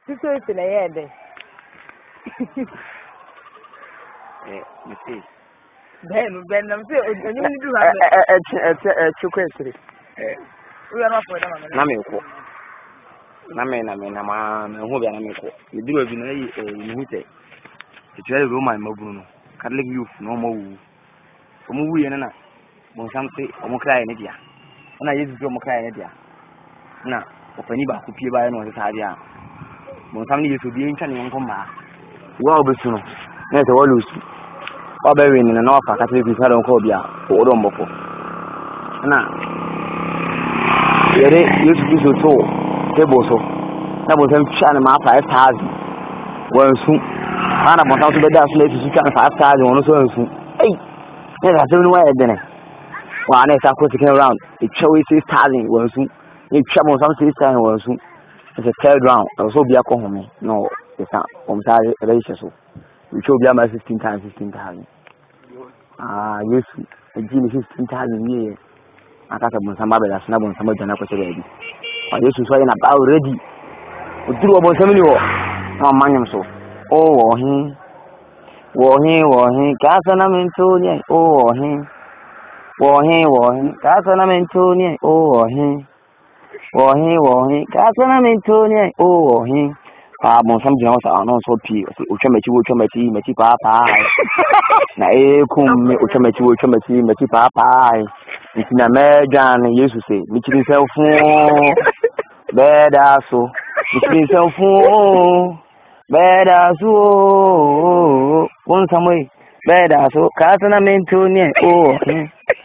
Susu na yede. Mistake. Ben nam say onye mu du ha. Chukwesiri. We are not for them. Na me ko. Na ma me ho bia na me ko. Me duro bi na yi me hu te. Tire Roman mabunu no. Catholic youth no mo wu. Omo wu ye na. Bon sam se omo kra ne dia. Na Yesu jo mo kra ne dia. Na opani ba ku pie ba no se a. Bon sam ni Yesu bi ntwa ne nko ma. Wa obesu no. Na te wo lusu. Obewe ni na ofa Catholic bi sa don ko bia. O do mboko. Na yere Yesu bi so table so. Na bon sam twa ne ma 5,000. Wansu. Ana bon sam so be da so na Yesu twa ne 5,000 wono so wansu. Ei. Na se ni wa edene. Wa na sa ko second round. It show 6,000 wansu. Ni twa bon sam 6,000 wansu. It's a third round. So be home. No, it's not. So we show be 16 times 16,000. Yes, a genie 16,000 years. I got a Monsamba, that's not on some Jana Cotelli. I used to say about ready. We do about 70 or Manium so. Oh, he, Casanamentonia, oh, he, Casanamentonia, oh, he. Wohi kasana mentoni ohi mo sam jina wasa anon so pi uchemechi papa na kum me uchemechi papa ntina mejan Yesu se michiri selfu beda so michiri selfu beda so won samwe beda so kasana mentoni ohi